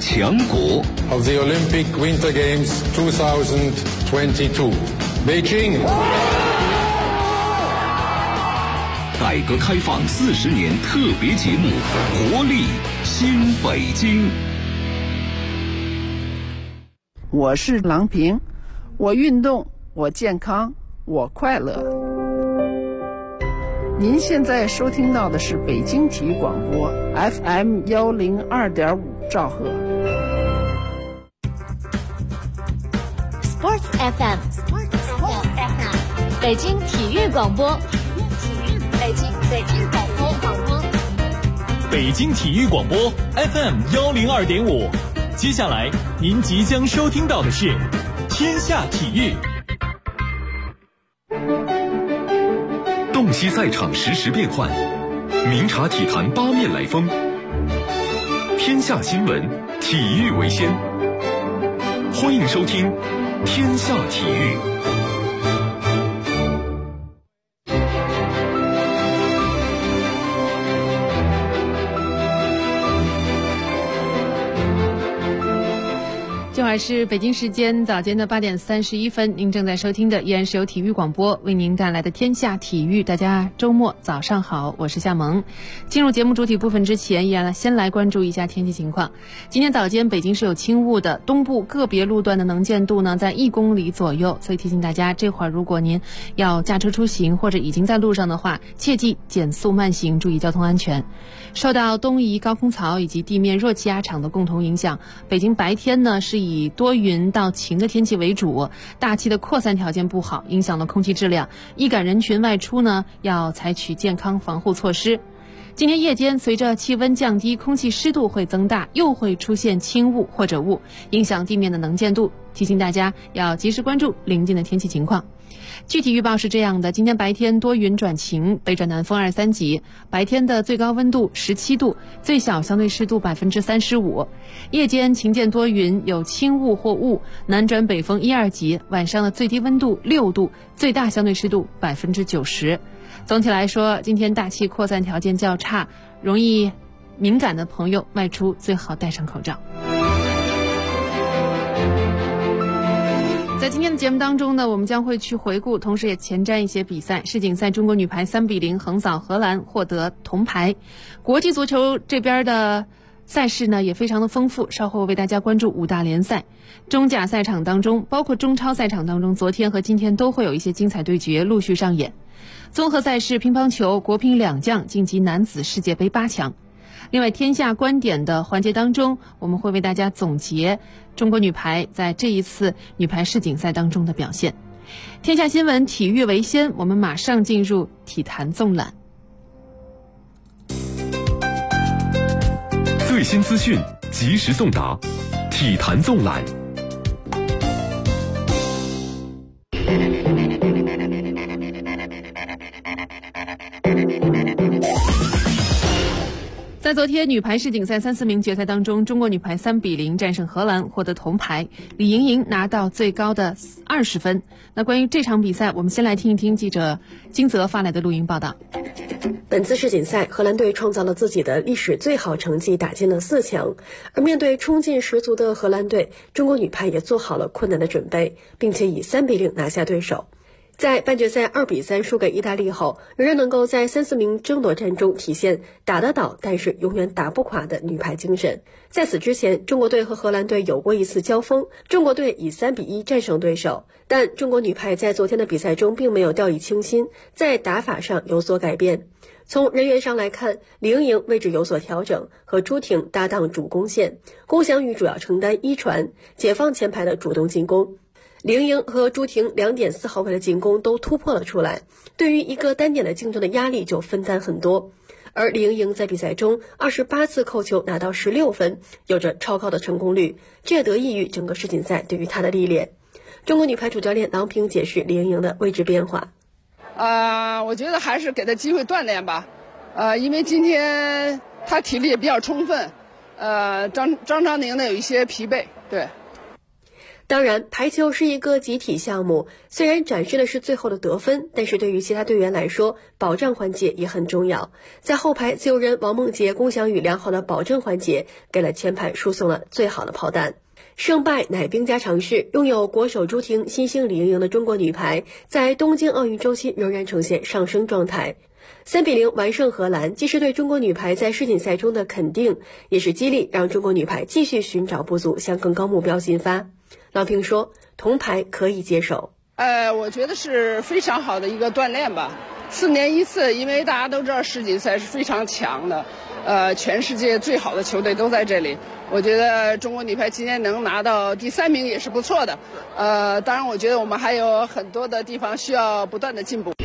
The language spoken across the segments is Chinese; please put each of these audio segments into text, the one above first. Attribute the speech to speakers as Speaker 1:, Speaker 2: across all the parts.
Speaker 1: 强国
Speaker 2: of the Olympic Winter Games 2022, Beijing。
Speaker 1: 改革开放40年特别节目，活力新北京。
Speaker 3: 我是郎平，我运动，我健康，我快乐。您现在收听到的是北京体育广播 FM 102.5兆赫。
Speaker 4: Sports FM， 北京体育广播，北京广播，
Speaker 5: 北京体育广播 FM 102.5。接下来您即将收听到的是天下体育。
Speaker 6: 洞悉赛场实时变幻，明察体坛八面来风。天下新闻，体育为先。欢迎收听天下体育。
Speaker 7: 这会儿是北京时间早间的8点31分，您正在收听的依然是由体育广播为您带来的天下体育。大家周末早上好，我是夏萌。进入节目主体部分之前，依然先来关注一下天气情况。今天早间北京是有轻雾的，东部个别路段的能见度呢在1公里左右，所以提醒大家，这会儿如果您要驾车出行或者已经在路上的话，切记减速慢行，注意交通安全。受到东移高空槽以及地面弱气压场的共同影响，北京白天呢是以多云到晴的天气为主，大气的扩散条件不好，影响了空气质量。易感人群外出呢，要采取健康防护措施。今天夜间随着气温降低，空气湿度会增大，又会出现轻雾或者雾，影响地面的能见度，提醒大家要及时关注临近的天气情况。具体预报是这样的，今天白天多云转晴，北转南风2、3级，白天的最高温度17度，最小相对湿度35%。夜间晴间多云，有轻雾或雾，南转北风1、2级，晚上的最低温度6度，最大相对湿度90%。总体来说，今天大气扩散条件较差，容易敏感的朋友外出最好戴上口罩。在今天的节目当中呢，我们将会去回顾，同时也前瞻一些比赛。世锦赛中国女排3比0横扫荷兰，获得铜牌。国际足球这边的赛事呢也非常的丰富，稍后为大家关注5大联赛。中甲赛场当中，包括中超赛场当中，昨天和今天都会有一些精彩对决陆续上演。综合赛事乒乓球，国乒2将晋级男子世界杯8强。另外，天下观点的环节当中，我们会为大家总结中国女排在这一次女排世锦赛当中的表现。天下新闻，体育为先，我们马上进入体坛纵览。
Speaker 6: 最新资讯，及时送达，体坛纵览。
Speaker 7: 在昨天女排世锦赛3、4名决赛当中，中国女排3比0战胜荷兰，获得铜牌，李盈莹拿到最高的20分。那关于这场比赛，我们先来听一听记者金泽发来的录音报道。
Speaker 8: 本次世锦赛，荷兰队创造了自己的历史最好成绩，打进了4强。而面对冲劲十足的荷兰队，中国女排也做好了困难的准备，并且以3比0拿下对手。在半决赛2比3输给意大利后，仍然能够在3、4名争夺战中体现打得倒但是永远打不垮的女排精神。在此之前，中国队和荷兰队有过一次交锋，中国队以3比1战胜对手，但中国女排在昨天的比赛中并没有掉以轻心，在打法上有所改变。从人员上来看，李盈莹位置有所调整，和朱婷搭档主攻线，龚翔宇主要承担一传，解放前排的主动进攻。李盈莹和朱婷2点4号位的进攻都突破了出来，对于一个单点的竞争的压力就分担很多。而李盈莹在比赛中28次扣球拿到16分，有着超高的成功率，这也得益于整个世锦赛对于她的历练。中国女排主教练郎平解释李盈莹的位置变化。
Speaker 3: 我觉得还是给她机会锻炼吧，因为今天她体力也比较充分，张常宁呢有一些疲惫，对。
Speaker 8: 当然，排球是一个集体项目，虽然展示的是最后的得分，但是对于其他队员来说，保障环节也很重要。在后排自由人王梦洁共享与良好的保证环节，给了前排输送了最好的炮弹。胜败乃兵家常事，拥有国手朱婷、新星李盈莹的中国女排，在东京奥运周期仍然呈现上升状态。3-0完胜荷兰，既是对中国女排在世锦赛中的肯定，也是激励让中国女排继续寻找不足，向更高目标进发。郎平说，铜牌可以接受。
Speaker 3: 我觉得是非常好的一个锻炼吧。4年一次，因为大家都知道世锦赛是非常强的，全世界最好的球队都在这里。我觉得中国女排今天能拿到第3名也是不错的。当然我觉得我们还有很多的地方需要不断的进步。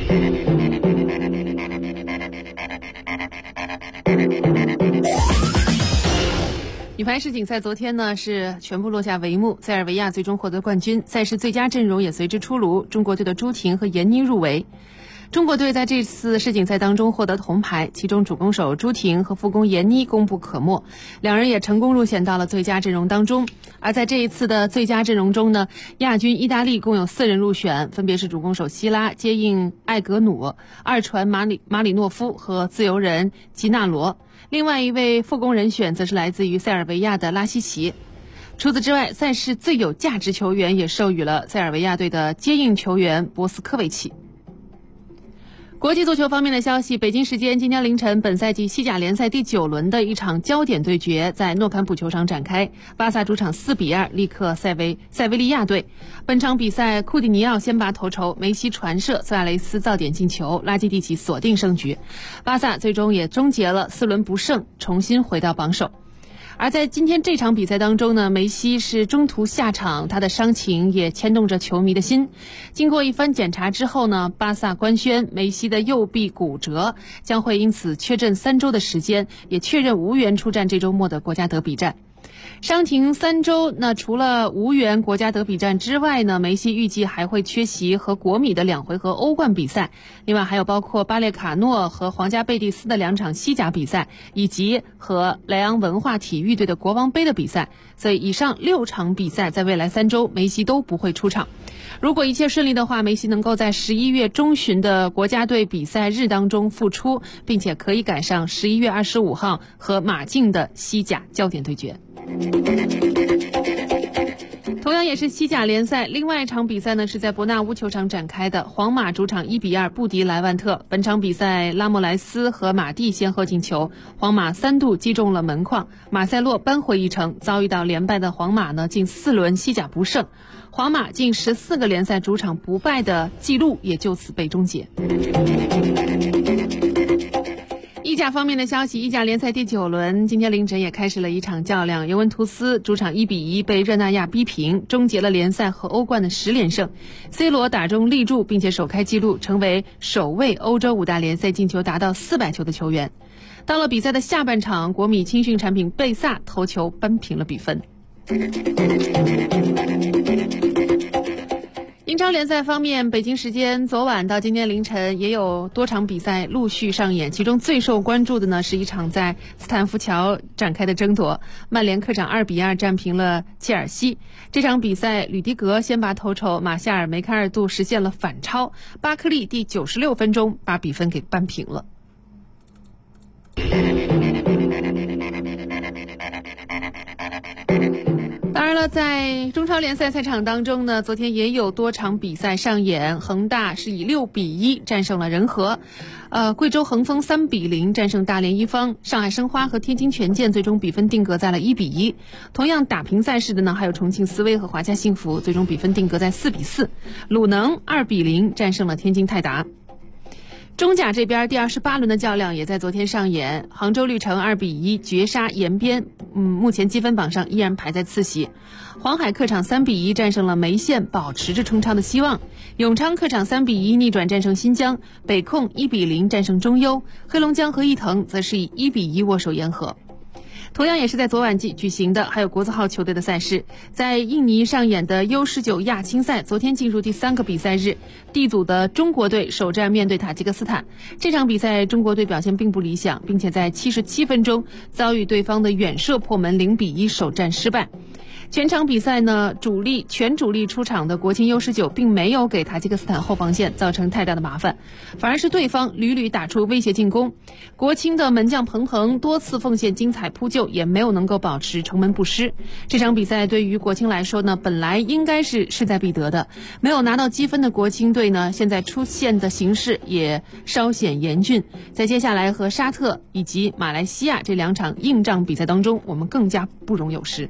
Speaker 7: 女排世锦赛昨天呢是全部落下帷幕，塞尔维亚最终获得冠军，赛事最佳阵容也随之出炉，中国队的朱婷和闫妮入围。中国队在这次世锦赛当中获得铜牌，其中主攻手朱婷和副攻闫妮功不可没，两人也成功入选到了最佳阵容当中。而在这一次的最佳阵容中呢，亚军意大利共有4人入选，分别是主攻手希拉、接应艾格努、二传马里诺夫和自由人吉纳罗。另外一位副攻人选则是来自于塞尔维亚的拉希奇。除此之外，赛事最有价值球员也授予了塞尔维亚队的接应球员博斯科维奇。国际足球方面的消息，北京时间今天凌晨，本赛季西甲联赛第9轮的一场焦点对决在诺坎普球场展开，巴萨主场4-2力克塞维利亚队。本场比赛，库蒂尼奥先拔头筹，梅西传射，苏亚雷斯造点进球，拉基蒂奇锁定胜局。巴萨最终也终结了4轮不胜，重新回到榜首。而在今天这场比赛当中呢，梅西是中途下场，他的伤情也牵动着球迷的心。经过一番检查之后呢，巴萨官宣梅西的右臂骨折，将会因此缺阵3周的时间，也确认无缘出战这周末的国家德比战。伤停3周，那除了无缘国家德比战之外呢，梅西预计还会缺席和国米的2回合欧冠比赛，另外还有包括巴列卡诺和皇家贝蒂斯的2场西甲比赛，以及和莱昂文化体育队的国王杯的比赛。所以以上6场比赛在未来3周梅西都不会出场。如果一切顺利的话，梅西能够在11月中旬的国家队比赛日当中复出，并且可以赶上11月25号和马竞的西甲焦点对决。同样也是西甲联赛，另外一场比赛呢是在伯纳乌球场展开的，皇马主场1-2不敌莱万特。本场比赛拉莫莱斯和马蒂先后进球，皇马3度击中了门框，马塞洛扳回一城。遭遇到连败的皇马呢，近4轮西甲不胜，皇马近14个联赛主场不败的记录也就此被终结。意甲方面的消息，意甲联赛第9轮今天凌晨也开始了一场较量，尤文图斯主场1-1被热那亚逼平，终结了联赛和欧冠的10连胜。C 罗打中立柱，并且首开纪录，成为首位欧洲5大联赛进球达到400球的球员。到了比赛的下半场，国米青训产品贝萨头球扳平了比分。英超联赛方面，北京时间昨晚到今天凌晨也有多场比赛陆续上演，其中最受关注的呢是一场在斯坦福桥展开的争夺，曼联客场2-2战平了切尔西。这场比赛吕迪格先拔头筹，马夏尔梅开二度实现了反超，巴克利第96分钟把比分给扳平了。当然了，在中超联赛赛场当中呢，昨天也有多场比赛上演。恒大是以6-1战胜了仁和，贵州恒丰3-0战胜大连一方，上海申花和天津权健最终比分定格在了1-1。同样打平赛事的呢，还有重庆斯威和华夏幸福，最终比分定格在4-4。鲁能2-0战胜了天津泰达。中甲这边第28轮的较量也在昨天上演，杭州绿城2-1绝杀延边，目前积分榜上依然排在次席。黄海客场3-1战胜了梅县，保持着冲超的希望。永昌客场3-1逆转战胜新疆，北控1-0战胜中优，黑龙江和伊藤则是以1-1握手言和。同样也是在昨晚举行的还有国字号球队的赛事，在印尼上演的 U19 亚青赛昨天进入第3个比赛日，D 组的中国队首战面对塔吉克斯坦。这场比赛中国队表现并不理想，并且在77分钟遭遇对方的远射破门，0-1首战失败。 全场比赛呢，全主力出场的国青 U19 并没有给塔吉克斯坦后防线造成太大的麻烦，反而是对方屡屡打出威胁进攻。国青的门将彭鹏多次奉献精彩扑救，也没有能够保持城门不失。这场比赛对于国青来说呢，本来应该是势在必得的，没有拿到积分的国青队呢，现在出现的形势也稍显严峻。在接下来和沙特以及马来西亚这2场硬仗比赛当中，我们更加不容有失。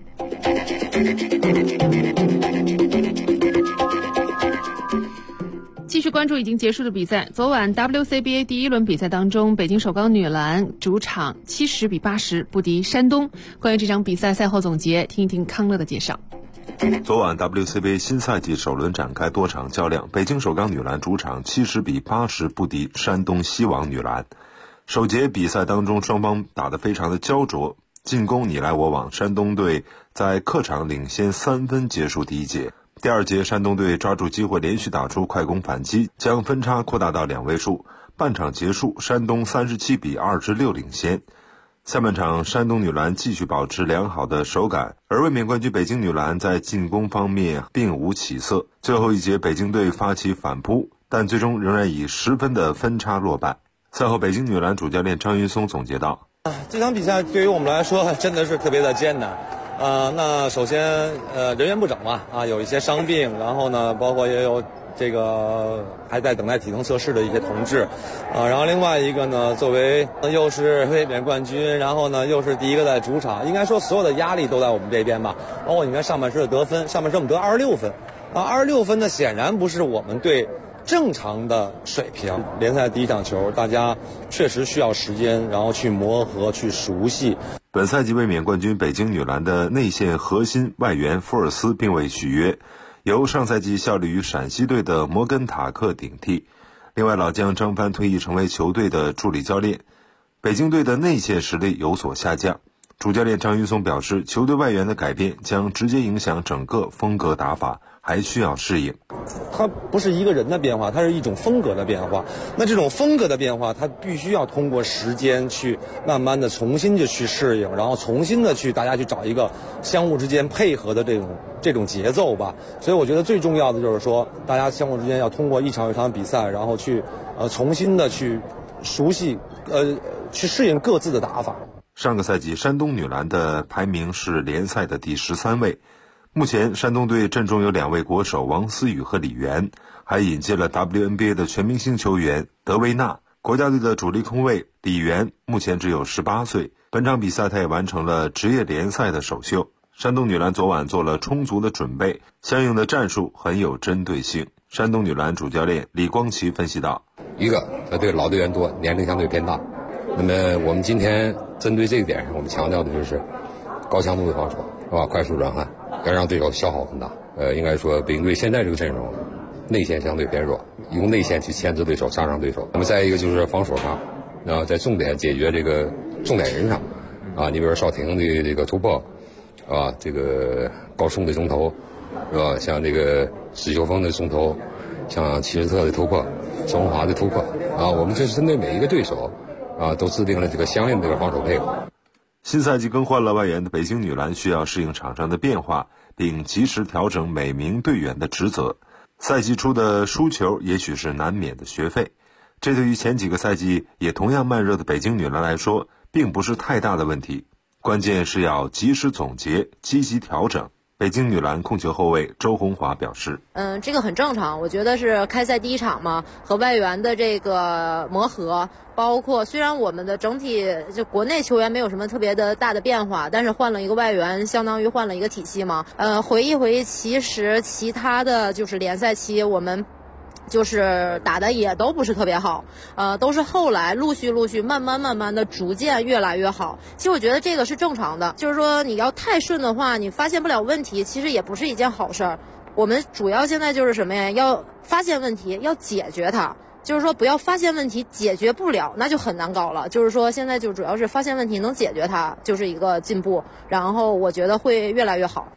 Speaker 7: 继续关注已经结束的比赛。昨晚 WCBA 第1轮比赛当中，北京首钢女篮主场70比80不敌山东。关于这场比赛赛后总结，听一听康乐的介绍。
Speaker 9: 昨晚 WCBA 新赛季首轮展开多场较量，北京首钢女篮主场70比80不敌山东西网女篮。首节比赛当中，双方打得非常的焦灼，进攻你来我往，山东队在客场领先3分结束第1节。第2节，山东队抓住机会连续打出快攻反击，将分差扩大到2位数。半场结束，山东37比26领先。下半场，山东女篮继续保持良好的手感，而卫冕冠军北京女篮在进攻方面并无起色。最后一节，北京队发起反扑，但最终仍然以10分的分差落败。赛后，北京女篮主教练张云松总结道：
Speaker 10: 这场比赛对于我们来说真的是特别的艰难。那首先人员不整嘛，有一些伤病，然后呢，包括也有这个还在等待体能测试的一些同志，然后另外一个呢，作为又是卫冕冠军，然后呢又是第一个在主场，应该说所有的压力都在我们这边吧。包括你看上半时的得分，上半时我们得26分，26分呢显然不是我们队正常的水平。联赛第1场球，大家确实需要时间，然后去磨合、去熟悉。
Speaker 9: 本赛季卫冕冠军北京女篮的内线核心外援福尔斯并未续约，由上赛季效力于陕西队的摩根塔克顶替。另外，老将张帆退役成为球队的助理教练，北京队的内线实力有所下降。主教练张云松表示，球队外援的改变将直接影响整个风格打法，还需要适应。
Speaker 10: 它不是一个人的变化，它是一种风格的变化。那这种风格的变化，它必须要通过时间去慢慢的重新的去适应，然后重新的去大家去找一个相互之间配合的这种节奏吧。所以我觉得最重要的就是说，大家相互之间要通过一场一场比赛，然后去重新的去熟悉去适应各自的打法。
Speaker 9: 上个赛季山东女篮的排名是联赛的第13位。目前山东队阵中有2位国手王思雨和李媛，还引进了 WNBA 的全明星球员德维纳。国家队的主力控卫李媛目前只有18岁，本场比赛他也完成了职业联赛的首秀。山东女篮昨晚做了充足的准备，相应的战术很有针对性。山东女篮主教练李光奇分析道：
Speaker 11: 一个对老队员多，年龄相对偏大，那么我们今天针对这个点上，我们强调的就是高强度的防守，是吧？快速转换，要让对手消耗很大。应该说北京队现在这个阵容，内线相对偏弱，用内线去牵制对手，杀伤对手。那么再一个就是防守上，在重点解决这个重点人上，你比如说邵婷的这个突破，这个高松的中投，是吧？像这个史秀峰的中投，像齐斯特的突破，周文华的突破，我们这是针对每一个对手，都制定了这个相应的这个防守配合。
Speaker 9: 新赛季更换了外援的北京女篮需要适应场上的变化，并及时调整每名队员的职责。赛季初的输球也许是难免的学费，这对于前几个赛季也同样慢热的北京女篮来说，并不是太大的问题。关键是要及时总结，积极调整。北京女篮控球后卫周红华表示，
Speaker 12: 这个很正常，我觉得是开赛第1场嘛，和外援的这个磨合，包括虽然我们的整体就国内球员没有什么特别的大的变化，但是换了一个外援，相当于换了一个体系嘛。回忆，其实其他的就是联赛期我们就是打的也都不是特别好，都是后来陆续慢慢的逐渐越来越好。其实我觉得这个是正常的，就是说你要太顺的话，你发现不了问题，其实也不是一件好事儿。我们主要现在就是什么呀？要发现问题，要解决它。就是说不要发现问题解决不了，那就很难搞了。就是说现在就主要是发现问题能解决它，就是一个进步，然后我觉得会越来越好。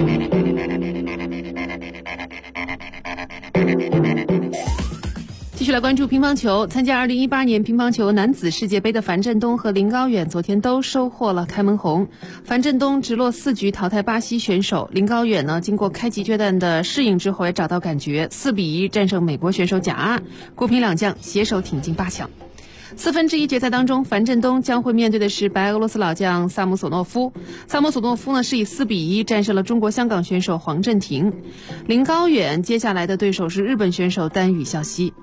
Speaker 7: 继续来关注乒乓球，参加2018年乒乓球男子世界杯的樊振东和林高远昨天都收获了开门红。樊振东直落4局淘汰巴西选手，林高远呢经过开季阶段的适应之后也找到感觉，4-1战胜美国选手贾阿，国乒两将携手挺进8强。1/4决赛当中，樊振东将会面对的是白俄罗斯老将萨姆索诺夫。萨姆索诺夫呢是以4-1战胜了中国香港选手黄镇廷。林高远接下来的对手是日本选手丹羽孝希。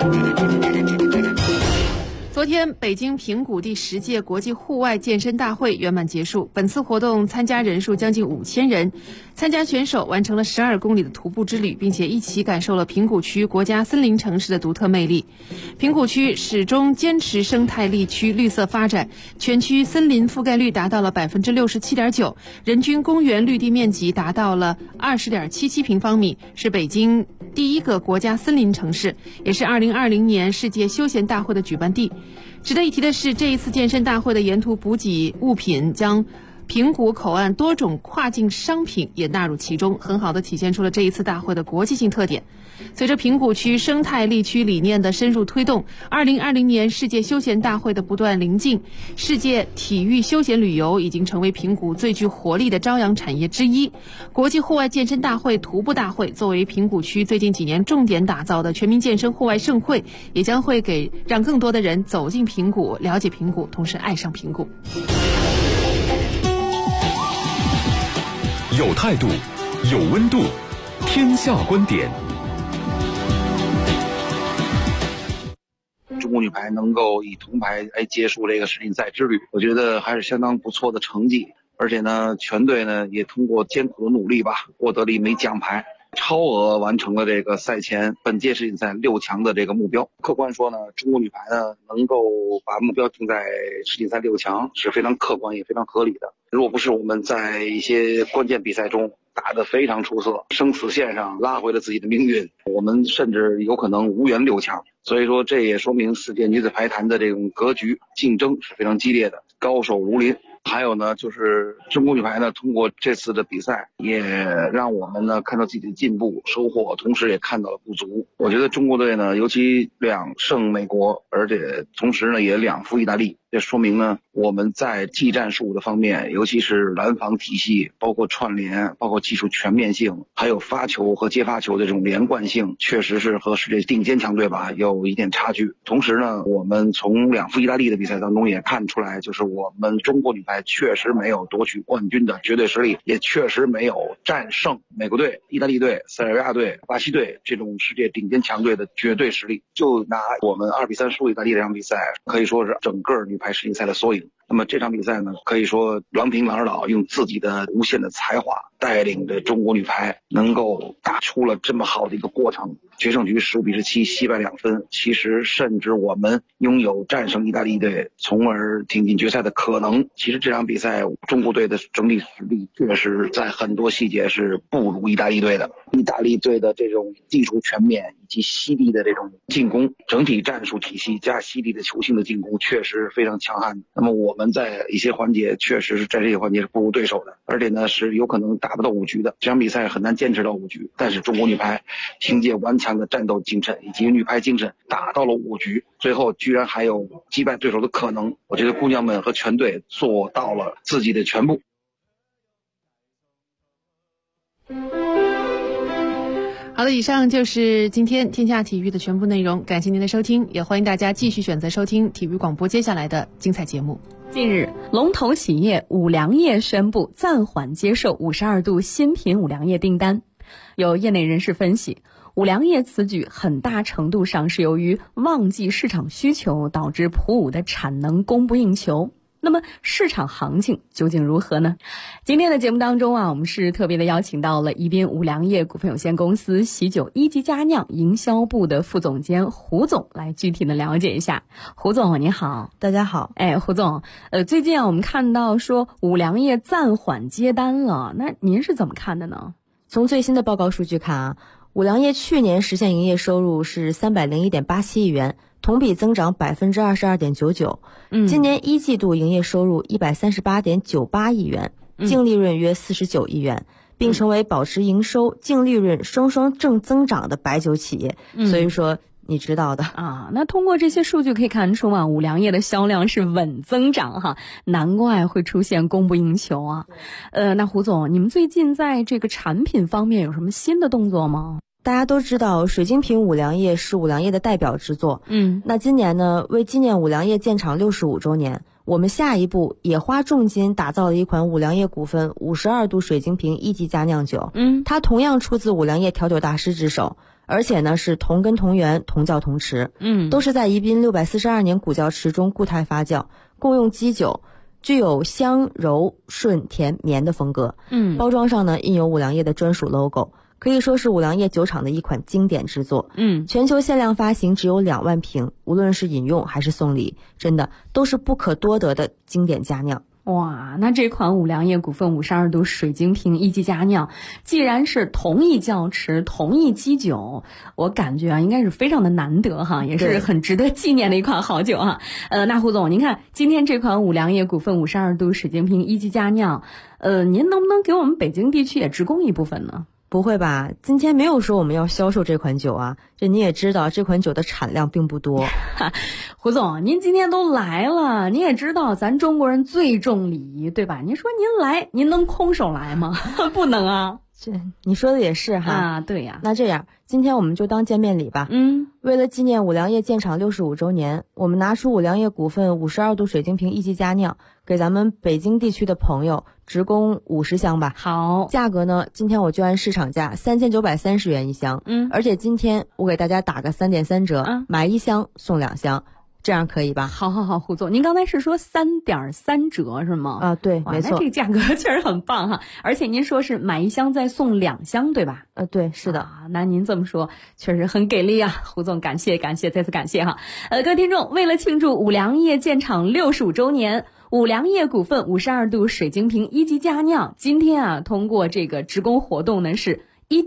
Speaker 7: 昨天，北京平谷第10届国际户外健身大会圆满结束。本次活动参加人数将近5000人，参加选手完成了12公里的徒步之旅，并且一起感受了平谷区国家森林城市的独特魅力。平谷区始终坚持生态力区绿色发展，全区森林覆盖率达到了67.9%，人均公园绿地面积达到了20.77平方米，是北京第一个国家森林城市，也是2020年世界休闲大会的举办地。值得一提的是，这一次健身大会的沿途补给物品将平谷口岸多种跨境商品也纳入其中，很好地体现出了这一次大会的国际性特点。随着平谷区生态力区理念的深入推动，2020年世界休闲大会的不断临近，世界体育休闲旅游已经成为平谷最具活力的朝阳产业之一。国际户外健身大会、徒步大会作为平谷区最近几年重点打造的全民健身户外盛会，也将会让更多的人走进平谷，了解平谷，同时爱上平谷。
Speaker 6: 有态度，有温度，天下观点。
Speaker 13: 中国女排能够以铜牌来结束这个世锦赛之旅，我觉得还是相当不错的成绩。而且呢，全队呢也通过艰苦的努力吧，获得了1枚奖牌，超额完成了这个赛前本届世锦赛6强的这个目标。客观说呢，中国女排呢能够把目标定在世锦赛6强是非常客观也非常合理的。如果不是我们在一些关键比赛中打得非常出色，生死线上拉回了自己的命运，我们甚至有可能无缘6强。所以说这也说明世界女子排坛的这种格局竞争是非常激烈的，高手如林。还有呢，就是中国女排呢，通过这次的比赛，也让我们呢看到自己的进步收获，同时也看到了不足。我觉得中国队呢，尤其2胜美国，而且同时呢也2负意大利，这说明呢我们在技战术的方面，尤其是拦防体系，包括串联，包括技术全面性，还有发球和接发球的这种连贯性，确实是和世界顶尖强队吧有一点差距。同时呢，我们从2负意大利的比赛当中也看出来，就是我们中国女排确实没有夺取冠军的绝对实力，也确实没有战胜美国队、意大利队、塞尔维亚队、巴西队这种世界顶尖强队的绝对实力。就拿我们2-3输意大利这场比赛，可以说是整个女排世锦赛的缩影。那么这场比赛呢，可以说郎平、郎指导用自己的无限的才华，带领着中国女排能够打出了这么好的一个过程。决胜局15-17惜败2分，其实甚至我们拥有战胜意大利队，从而挺进决赛的可能。其实这场比赛中国队的整体实力确实在很多细节是不如意大利队的。意大利队的这种技术全面以及犀利的这种进攻，整体战术体系加犀利的球星的进攻确实非常强悍。那么我们在一些环节确实是在这些环节是不如对手的，而且呢是有可能打不到5局的。这场比赛很难坚持到5局，但是中国女排凭借顽强的战斗精神以及女排精神打到了5局，最后居然还有击败对手的可能。我觉得姑娘们和全队做到了自己的全部。
Speaker 7: 好的，以上就是今天天下体育的全部内容，感谢您的收听，也欢迎大家继续选择收听体育广播接下来的精彩节目。
Speaker 14: 近日，龙头企业五粮液宣布暂缓接受52度新品五粮液订单。有业内人士分析，五粮液此举很大程度上是由于旺季市场需求导致普五的产能供不应求。那么市场行情究竟如何呢？今天的节目当中我们是特别的邀请到了宜宾五粮液股份有限公司喜酒一级佳酿营销部的副总监胡总来具体的了解一下。胡总您好。
Speaker 15: 大家好。
Speaker 14: 胡总，最近我们看到说五粮液暂缓接单了，那您是怎么看的呢？
Speaker 15: 从最新的报告数据看五粮液去年实现营业收入是301.87亿元，同比增长 22.99%。今年1季度营业收入138.98亿元，净利润约49亿元，并成为保持营收、净利润双双正增长的白酒企业。所以说你知道的
Speaker 14: 啊。那通过这些数据可以看出啊，五粮液的销量是稳增长哈，难怪会出现供不应求啊。那胡总，你们最近在这个产品方面有什么新的动作吗？
Speaker 15: 大家都知道水晶瓶五粮液是五粮液的代表之作。那今年呢，为纪念五粮液建厂65周年，我们下一步也花重金打造了一款五粮液股份52度水晶瓶1级佳酿酒。它同样出自五粮液调酒大师之手，而且呢是同根同源同窖同池，都是在宜宾642年古窖池中固态发酵，共用基酒，具有香柔顺甜绵的风格。包装上呢印有五粮液的专属 logo， 可以说是五粮液酒厂的一款经典之作。全球限量发行只有2万瓶，无论是饮用还是送礼，真的都是不可多得的经典佳酿。
Speaker 14: 哇，那这款五粮液股份52度水晶瓶1级佳酿，既然是同一窖池同一基酒，我感觉啊应该是非常的难得哈，也是很值得纪念的一款好酒哈。那胡总，您看今天这款五粮液股份52度水晶瓶1级佳酿，您能不能给我们北京地区也直供一部分呢？
Speaker 15: 不会吧，今天没有说我们要销售这款酒啊，这你也知道这款酒的产量并不多。
Speaker 14: 胡总，您今天都来了，你也知道咱中国人最重礼仪，对吧？您说您来，您能空手来吗？不能啊。
Speaker 15: 这你说的也是哈。
Speaker 14: 啊，对呀。
Speaker 15: 那这样，今天我们就当见面礼吧。为了纪念五粮液建厂65周年，我们拿出五粮液股份52度水晶瓶1级佳酿，给咱们北京地区的朋友直供50箱吧。
Speaker 14: 好，
Speaker 15: 价格呢，今天我就按市场价3930元一箱。而且今天我给大家打个3.3折，买1箱送2箱。这样可以吧？
Speaker 14: 好，胡总，您刚才是说3.3折是吗？
Speaker 15: 啊，对，没错。
Speaker 14: 那这个价格确实很棒哈，而且您说是买1箱再送2箱，对吧？
Speaker 15: 对，是的。
Speaker 14: 那您这么说确实很给力啊，胡总，感谢，再次感谢哈。各位听众，为了庆祝五粮液建厂65周年，五粮液股份52度水晶瓶1级佳酿，今天啊，通过这个直供活动呢是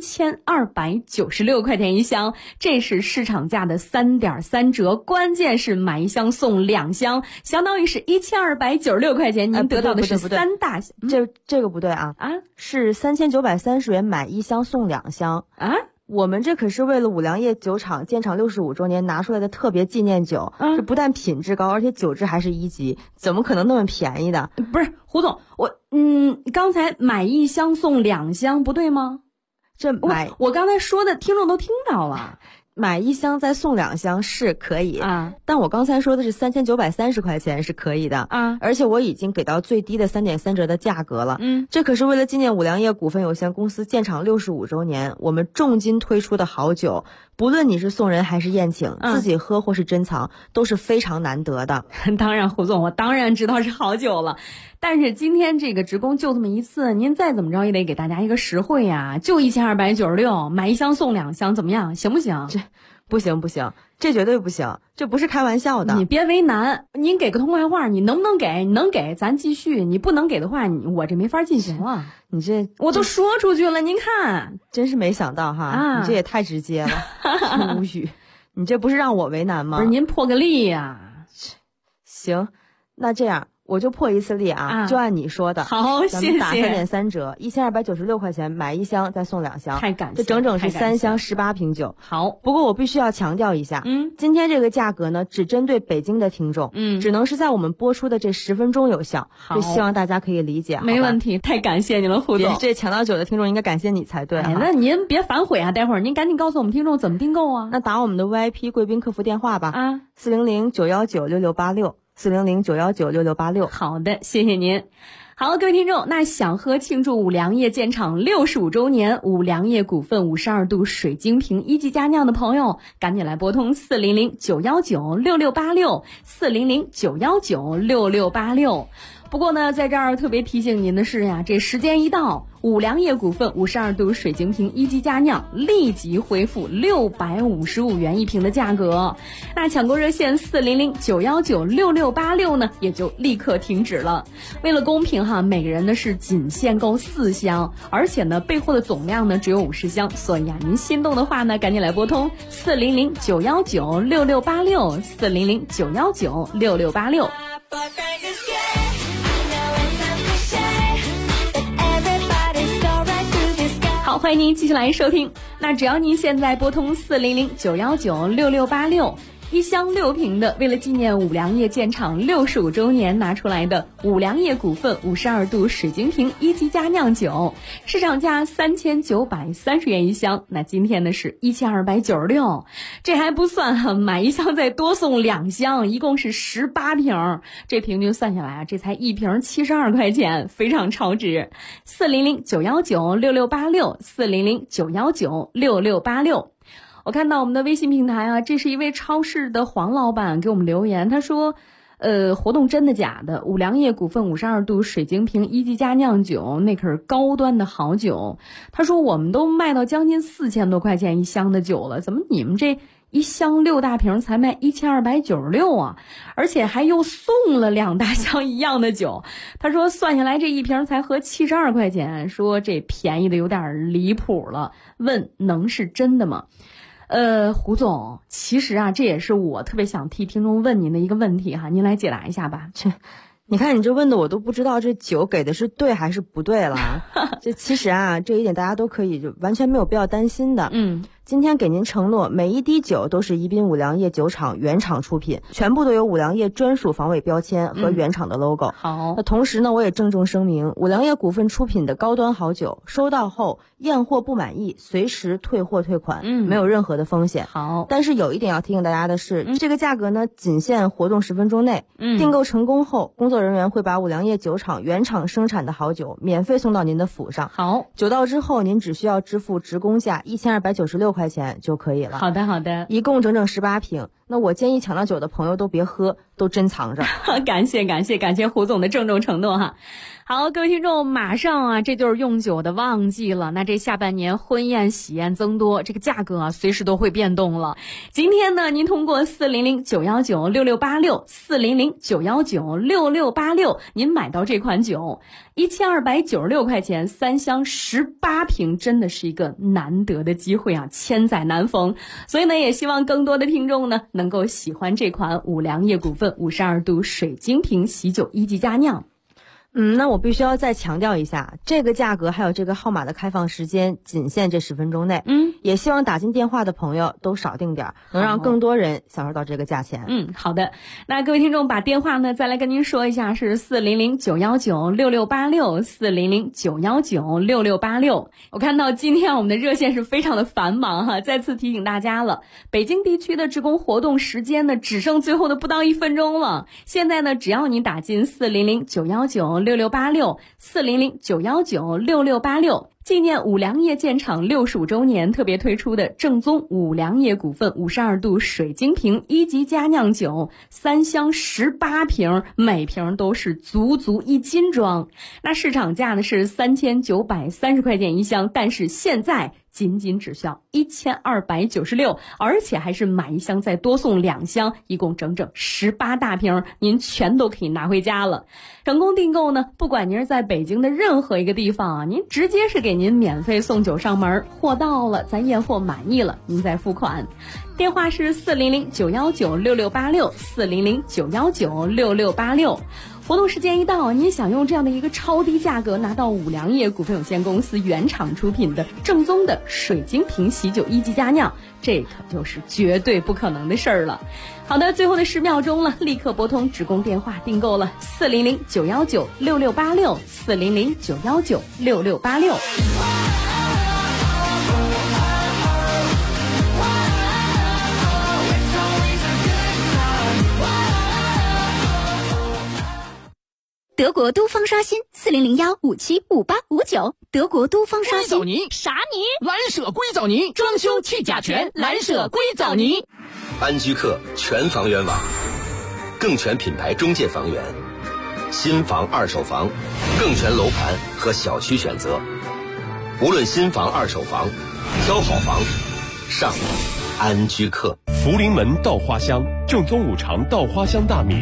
Speaker 14: 1296块钱一箱，这是市场价的3.3折，关键是买1箱送2箱，相当于是1296块钱，您得到的是3大箱。
Speaker 15: 这个不对啊，是3930元买1箱送2箱啊。我们这可是为了五粮液酒厂建厂65周年拿出来的特别纪念酒，这不但品质高，而且酒质还是1级，怎么可能那么便宜的？
Speaker 14: 不是，胡总，刚才买1箱送2箱不对吗？我刚才说的听众都听到了，
Speaker 15: 买1箱再送2箱是可以啊，但我刚才说的是3930块钱是可以的啊，而且我已经给到最低的3.3折的价格了。这可是为了纪念五粮液股份有限公司建厂65周年，我们重金推出的好酒，不论你是送人还是宴请，自己喝或是珍藏，都是非常难得的。
Speaker 14: 当然，胡总，我当然知道是好酒了。但是今天这个直供就这么一次，您再怎么着也得给大家一个实惠呀，就1296，买1箱送2箱，怎么样？行不行？
Speaker 15: 这不行，这绝对不行，这不是开玩笑的。
Speaker 14: 你别为难，您给个痛快话，你能不能给？你能给咱继续，你不能给的话，我这没法进行了。
Speaker 15: 你这
Speaker 14: 我都说出去了，您看，
Speaker 15: 真是没想到哈，你这也太直接了，无语。你这不是让我为难吗？
Speaker 14: 不是，您破个例呀。
Speaker 15: 行，那这样。我就破一次例啊，就按你说的。
Speaker 14: 好，
Speaker 15: 咱们打3.3折，1296块钱买1箱再送2箱，
Speaker 14: 太感谢，
Speaker 15: 这整整是3箱18瓶酒。
Speaker 14: 好，
Speaker 15: 不过我必须要强调一下，今天这个价格呢，只针对北京的听众，只能是在我们播出的这10分钟有效。就希望大家可以理解。
Speaker 14: 没问题，太感谢你了，胡总。
Speaker 15: 这抢到酒的听众应该感谢你才对。
Speaker 14: 那您别反悔啊，待会儿您赶紧告诉我们听众怎么订购啊。
Speaker 15: 那打我们的 VIP 贵宾客服电话吧，400-919-6686。400-919-6686。
Speaker 14: 好的，谢谢您。好，各位听众，那想喝庆祝五粮液建厂65周年，五粮液股份52度水晶瓶1级佳酿的朋友，赶紧来拨通400-919-6686 400-919-6686。不过呢，在这儿特别提醒您的是呀，这时间一到，五粮液股份52度水晶瓶1级佳酿立即恢复655元一瓶的价格。那抢购热线400-919-6686呢，也就立刻停止了。为了公平哈，每个人呢是仅限购4箱，而且呢备货的总量呢只有50箱，所以啊，您心动的话呢，赶紧来拨通400-919-6686 400-919-6686。好，欢欢迎您继续来收听。那只要您现在拨通400-919-6686，一箱6瓶的，为了纪念五粮液建厂65周年拿出来的五粮液股份52度水晶瓶1级佳酿酒，市场价3930元一箱，那今天呢是1296，这还不算买一箱再多送2箱，一共是18瓶，这平均算下来啊，这才一瓶72块钱，非常超值。400-919-6686，400-919-6686。我看到我们的微信平台啊，这是一位超市的黄老板给我们留言，他说活动真的假的？五粮液股份52度水晶瓶1级佳酿酒，那可是高端的好酒。他说我们都卖到将近4000多块钱一箱的酒了，怎么你们这一箱6大瓶才卖1296啊？而且还又送了2大箱一样的酒。他说算下来这一瓶才合72块钱，说这便宜的有点离谱了，问能是真的吗？胡总，其实啊，这也是我特别想替听众问您的一个问题哈，您来解答一下吧。
Speaker 15: 你看你这问的我都不知道这酒给的是对还是不对了。这其实啊，这一点大家都可以就完全没有必要担心的。今天给您承诺，每一滴酒都是宜宾五粮液酒厂原厂出品，全部都有五粮液专属防伪标签和原厂的 logo。
Speaker 14: 好，
Speaker 15: 那同时呢，我也郑重声明，五粮液股份出品的高端好酒，收到后验货不满意，随时退货退款，没有任何的风险。
Speaker 14: 好，
Speaker 15: 但是有一点要提醒大家的是，这个价格呢，仅限活动10分钟内。订购成功后，工作人员会把五粮液酒厂原厂生产的好酒免费送到您的府上。
Speaker 14: 好，
Speaker 15: 酒到之后，您只需要支付职工价1296块钱就可以了。
Speaker 14: 好的，好的，
Speaker 15: 一共整整18瓶。那我建议抢到酒的朋友都别喝，都珍藏着。
Speaker 14: 感谢胡总的郑重承诺哈。好，各位听众，马上啊，这就是用酒的旺季了。那这下半年婚宴喜宴增多，这个价格啊，随时都会变动了。今天呢，您通过400-919-6686，400-919-6686，您买到这款酒，1296块钱，3箱18瓶，真的是一个难得的机会啊，千载难逢。所以呢，也希望更多的听众呢，能够喜欢这款五粮液股份52度水晶瓶喜酒1级佳酿。
Speaker 15: 那我必须要再强调一下，这个价格还有这个号码的开放时间仅限这10分钟内。也希望打进电话的朋友都少订点，能让更多人享受到这个价钱。
Speaker 14: 好的。那各位听众把电话呢再来跟您说一下，是400-919-6686，400-919-6686。我看到今天我们的热线是非常的繁忙哈，再次提醒大家了，北京地区的职工活动时间呢只剩最后的不到1分钟了。现在呢，只要你打进400-919-6686，400-919-6686，纪念五粮液建厂65周年特别推出的正宗五粮液股份52度水晶瓶1级佳酿酒，3箱18瓶，每瓶都是足1斤装。那市场价呢是3930块钱一箱，但是现在仅只需要1296，而且还是买一箱再多送2箱，一共整整18大瓶，您全都可以拿回家了。成功订购呢，不管您是在北京的任何一个地方啊，您直接是给您免费送酒上门，货到了咱验货满意了您再付款。电话是400-919-6686，400-919-6686。活动时间一到，您想用这样的一个超低价格拿到五粮液股份有限公司原厂出品的正宗的水晶瓶喜酒1级佳酿，这可就是绝对不可能的事儿了。好的，最后的10秒钟了，立刻拨通职工电话订购了400-919-6686，400-919-6686。
Speaker 16: 德国都方刷新400-1575859，德国都方刷新。
Speaker 17: 硅藻泥啥泥？蓝舍硅藻泥，装修去甲醛，蓝舍硅藻泥。
Speaker 18: 安居客全房源网，更全品牌中介房源，新房二手房，更全楼盘和小区选择。无论新房二手房，挑好房上安居客。
Speaker 19: 福临门稻花香，正宗五常稻花香大米。